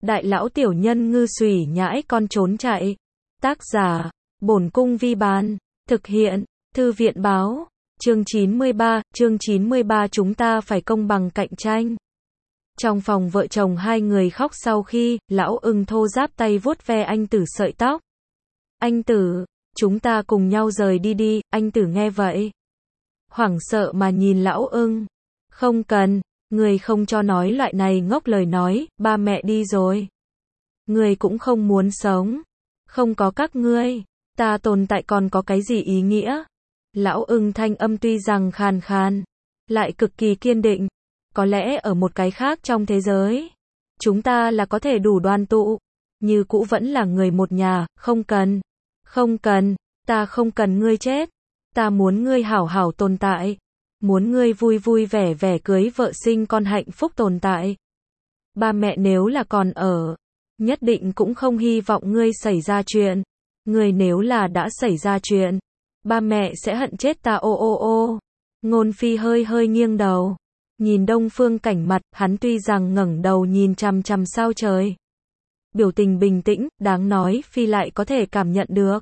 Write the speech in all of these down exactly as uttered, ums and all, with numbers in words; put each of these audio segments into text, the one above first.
đại lão tiểu nhân ngư xùy nhãi con trốn chạy. Tác giả, Bổn Cung Vi Bán. Thực hiện, Thư viện Báo. Chương chín mươi ba, chương chín mươi ba chúng ta phải công bằng cạnh tranh. Trong phòng vợ chồng hai người khóc sau khi, lão ưng thô ráp tay vuốt ve anh Tử sợi tóc. Anh Tử, chúng ta cùng nhau rời đi đi, anh Tử nghe vậy. Hoảng sợ mà nhìn lão ưng. Không cần, người không cho nói loại này ngốc lời nói, ba mẹ đi rồi. Người cũng không muốn sống. Không có các ngươi, ta tồn tại còn có cái gì ý nghĩa? Lão ưng thanh âm tuy rằng khàn khàn, lại cực kỳ kiên định. Có lẽ ở một cái khác trong thế giới, chúng ta là có thể đủ đoàn tụ, như cũ vẫn là người một nhà, không cần. Không cần, ta không cần ngươi chết. Ta muốn ngươi hảo hảo tồn tại. Muốn ngươi vui vui vẻ vẻ cưới vợ sinh con hạnh phúc tồn tại. Ba mẹ nếu là còn ở, nhất định cũng không hy vọng ngươi xảy ra chuyện. Ngươi nếu là đã xảy ra chuyện, ba mẹ sẽ hận chết ta ô ô ô. Ngôn Phi hơi hơi nghiêng đầu, nhìn Đông Phương Cảnh mặt, hắn tuy rằng ngẩng đầu nhìn chằm chằm sao trời. Biểu tình bình tĩnh, đáng nói Phi lại có thể cảm nhận được.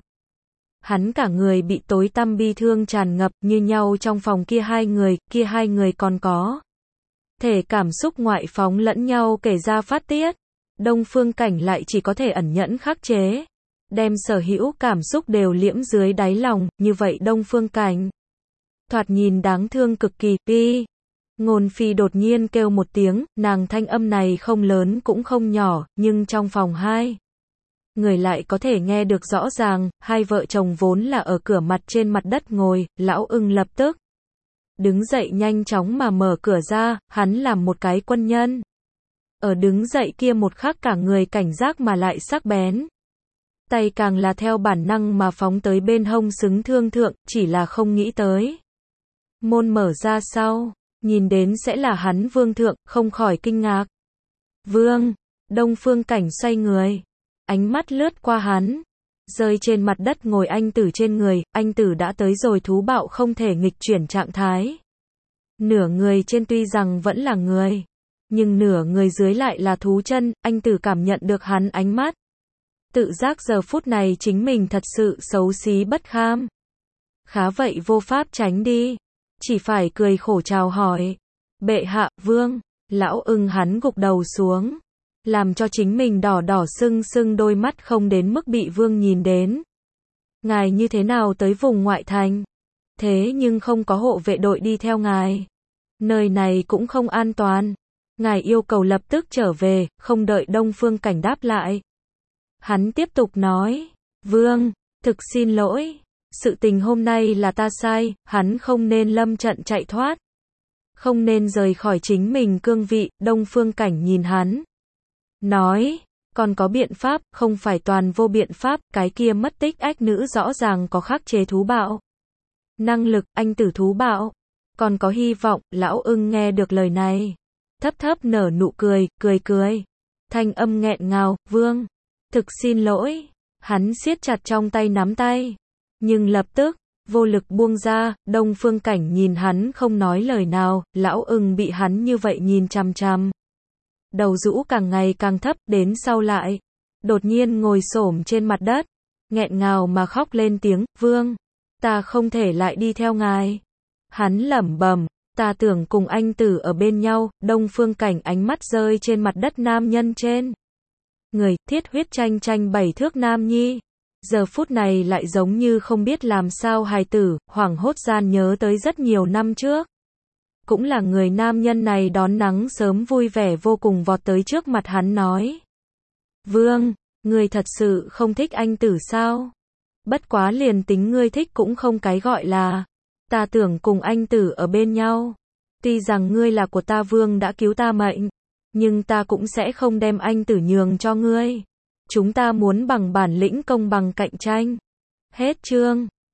Hắn cả người bị tối tăm bi thương tràn ngập như nhau trong phòng kia hai người, kia hai người còn có thể cảm xúc ngoại phóng lẫn nhau kể ra phát tiết. Đông Phương Cảnh lại chỉ có thể ẩn nhẫn khắc chế, đem sở hữu cảm xúc đều liễm dưới đáy lòng, như vậy Đông Phương Cảnh thoạt nhìn đáng thương cực kỳ. Pi. Ngôn Phi đột nhiên kêu một tiếng, nàng thanh âm này không lớn cũng không nhỏ, nhưng trong phòng hai người lại có thể nghe được rõ ràng. Hai vợ chồng vốn là ở cửa mặt trên mặt đất ngồi, lão ưng lập tức đứng dậy nhanh chóng mà mở cửa ra, hắn làm một cái quân nhân. Ở đứng dậy kia một khắc cả người cảnh giác mà lại sắc bén. Tay càng là theo bản năng mà phóng tới bên hông xứng thương thượng, chỉ là không nghĩ tới. Môn mở ra sau, nhìn đến sẽ là hắn vương thượng, không khỏi kinh ngạc. Vương, Đông Phương Cảnh xoay người. Ánh mắt lướt qua hắn, rơi trên mặt đất ngồi anh Tử trên người, anh Tử đã tới rồi thú bạo không thể nghịch chuyển trạng thái. Nửa người trên tuy rằng vẫn là người, nhưng nửa người dưới lại là thú chân, anh Tử cảm nhận được hắn ánh mắt. Tự giác giờ phút này chính mình thật sự xấu xí bất kham. Khá vậy vô pháp tránh đi, chỉ phải cười khổ chào hỏi. Bệ hạ, vương, lão ưng hắn gục đầu xuống. Làm cho chính mình đỏ đỏ sưng sưng đôi mắt không đến mức bị vương nhìn đến. Ngài như thế nào tới vùng ngoại thành? Thế nhưng không có hộ vệ đội đi theo ngài. Nơi này cũng không an toàn. Ngài yêu cầu lập tức trở về, không đợi Đông Phương Cảnh đáp lại. Hắn tiếp tục nói, vương, thực xin lỗi. Sự tình hôm nay là ta sai, hắn không nên lâm trận chạy thoát. Không nên rời khỏi chính mình cương vị. Đông Phương Cảnh nhìn hắn. Nói, còn có biện pháp, không phải toàn vô biện pháp, cái kia mất tích ách nữ rõ ràng có khắc chế thú bạo. Năng lực, anh Tử thú bạo. Còn có hy vọng. Lão ưng nghe được lời này. Thấp thấp nở nụ cười, cười cười. Thanh âm nghẹn ngào, vương. Thực xin lỗi. Hắn siết chặt trong tay nắm tay. Nhưng lập tức, vô lực buông ra. Đông Phương Cảnh nhìn hắn không nói lời nào. Lão ưng bị hắn như vậy nhìn chằm chằm. Đầu rũ càng ngày càng thấp, đến sau lại đột nhiên ngồi xổm trên mặt đất, nghẹn ngào mà khóc lên tiếng, vương, ta không thể lại đi theo ngài. Hắn lẩm bẩm, ta tưởng cùng anh Tử ở bên nhau. Đông Phương Cảnh ánh mắt rơi trên mặt đất nam nhân trên người, thiết huyết tranh tranh bảy thước nam nhi. Giờ phút này lại giống như không biết làm sao hài tử, hoảng hốt gian nhớ tới rất nhiều năm trước. Cũng là người nam nhân này đón nắng sớm vui vẻ vô cùng vọt tới trước mặt hắn nói. Vương, ngươi thật sự không thích anh Tử sao? Bất quá liền tính ngươi thích cũng không cái gọi là. Ta tưởng cùng anh Tử ở bên nhau. Tuy rằng ngươi là của ta, vương đã cứu ta mệnh. Nhưng ta cũng sẽ không đem anh Tử nhường cho ngươi. Chúng ta muốn bằng bản lĩnh công bằng cạnh tranh. Hết chương.